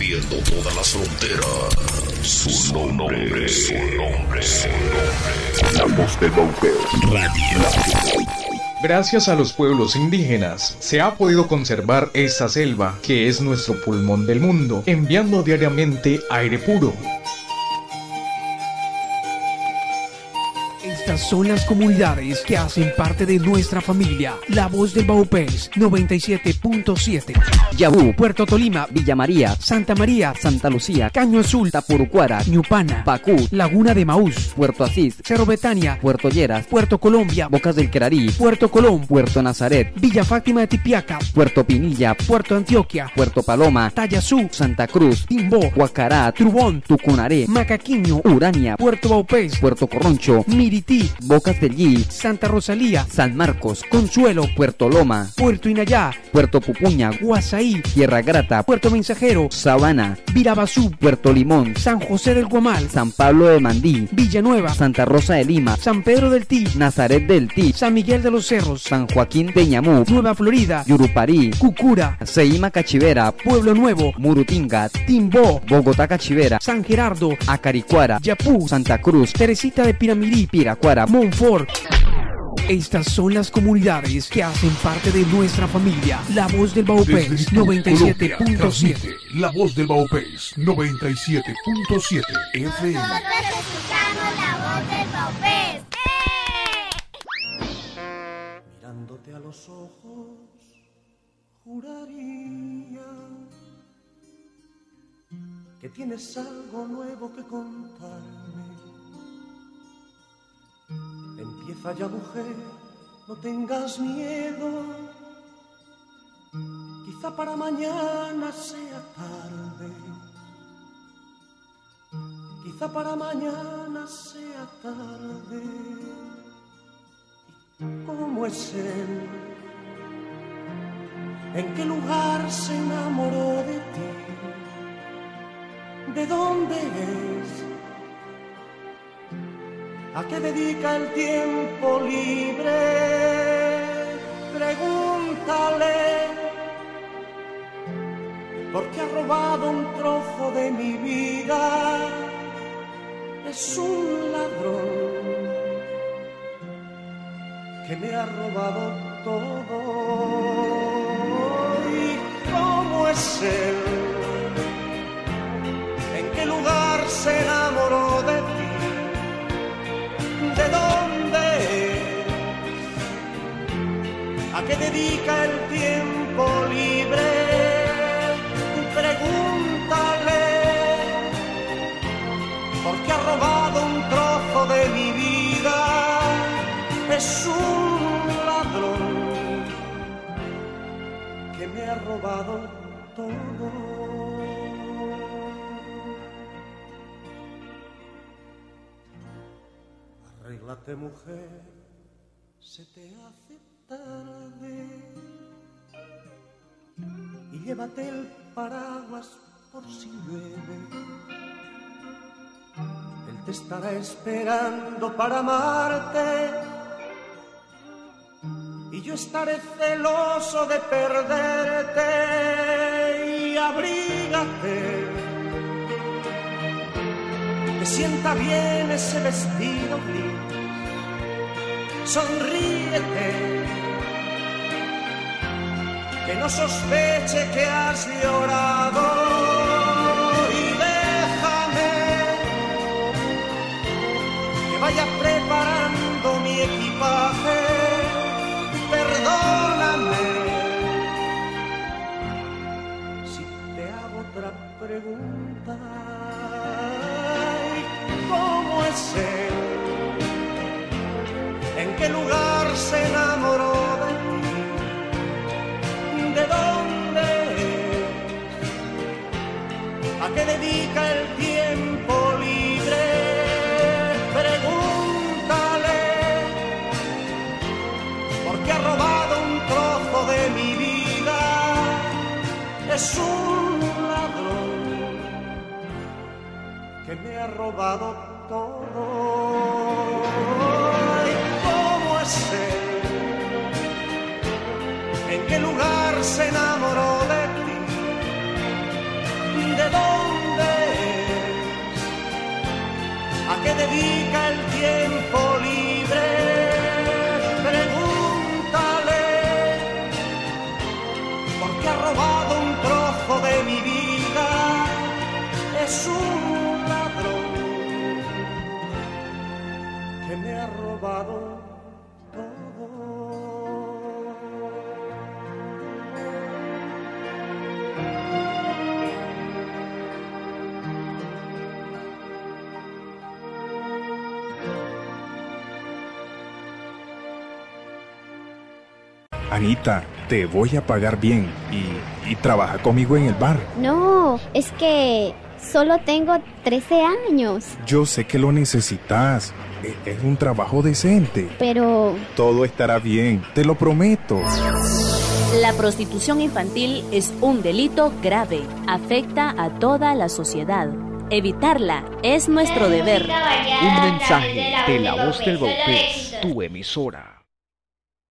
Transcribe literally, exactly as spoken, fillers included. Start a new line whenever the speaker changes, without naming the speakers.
recorriendo todas las fronteras. Su nombre, su nombre, su nombre. La voz del Baupés Radio.
Gracias a los pueblos indígenas se ha podido conservar esta selva, que es nuestro pulmón del mundo, enviando diariamente aire puro.
Estas son las comunidades que hacen parte de nuestra familia. La Voz del Baupés, noventa y siete punto siete.
Yabú, Puerto Tolima, Villa María, Santa María, Santa Lucía, Caño Azul, Tapurucuara,
Ñupana,
Pacú,
Laguna de Maús,
Puerto Asís,
Cerro Betania,
Puerto Lleras,
Puerto Colombia,
Bocas del Querarí,
Puerto Colón,
Puerto Nazaret,
Villa Fátima de Tipiaca,
Puerto Pinilla,
Puerto Antioquia,
Puerto Paloma,
Tayazú,
Santa Cruz,
Timbó,
Guacará,
Trubón,
Tucunaré,
Macaquiño,
Urania,
Puerto Baupés,
Puerto Corroncho,
Mirití,
Bocas del Yi,
Santa Rosalía,
San Marcos,
Consuelo,
Puerto Loma,
Puerto Inayá,
Puerto Pupuña,
Guasaí,
Tierra Grata,
Puerto Mensajero,
Sabana,
Virabazú,
Puerto Limón,
San José del Guamal,
San Pablo de Mandí,
Villanueva,
Santa Rosa de Lima,
San Pedro del Tí,
Nazaret del Tí,
San Miguel de los Cerros,
San Joaquín de Ñamú,
Nueva Florida,
Yuruparí,
Cucura,
Ceima Cachivera,
Pueblo Nuevo,
Murutinga,
Timbó,
Bogotá Cachivera,
San Gerardo,
Acaricuara,
Yapú,
Santa Cruz,
Teresita de Piramirí,
Piracuara,
Monfort. Estas son las comunidades que hacen parte de nuestra familia. La Voz del Baupés, noventa y siete punto siete.
La Voz del Baupés, noventa y siete punto siete F M.
Nosotros escuchamos la Voz del Baupés. ¡Eh!
Mirándote a los ojos, juraría que tienes algo nuevo que contarme. Empieza ya, mujer, no tengas miedo. Quizá para mañana sea tarde. Quizá para mañana sea tarde. ¿Y cómo es él? ¿En qué lugar se enamoró de ti? ¿De dónde es? ¿A qué dedica el tiempo libre? Pregúntale, porque ha robado un trozo de mi vida. Es un ladrón que me ha robado todo. ¿Y cómo es él? ¿En qué lugar se enamoró de ti? ¿De dónde es? ¿A qué dedica el tiempo libre? Pregúntale, porque ha robado un trozo de mi vida. Es un ladrón que me ha robado todo. Arréglate, mujer, se te hace tarde, y llévate el paraguas por si llueve. Él te estará esperando para amarte, y yo estaré celoso de perderte. Y abrígate, te sienta bien ese vestido gris. Sonríete, que no sospeche que has llorado. Y déjame que vaya preparando mi equipaje. Perdóname si te hago otra pregunta. ¿Cómo es él? ¿En qué lugar se enamoró de ti? ¿De dónde es? ¿A qué dedica el tiempo libre? Pregúntale, porque ha robado un trozo de mi vida. Es un ladrón que me ha robado todo. ¿En qué lugar se enamoró de ti? de dónde es, a qué dedica el tiempo libre. Pregúntale, porque ha robado un trozo de mi vida. Es un ladrón que me ha robado todo.
Anita, te voy a pagar bien y, y trabaja conmigo en el bar.
No, es que solo tengo trece años.
Yo sé que lo necesitas. Es un trabajo decente.
Pero...
todo estará bien, te lo prometo.
La prostitución infantil es un delito grave. Afecta a toda la sociedad. Evitarla es nuestro deber.
Un mensaje de La Voz del Baupés, tu emisora.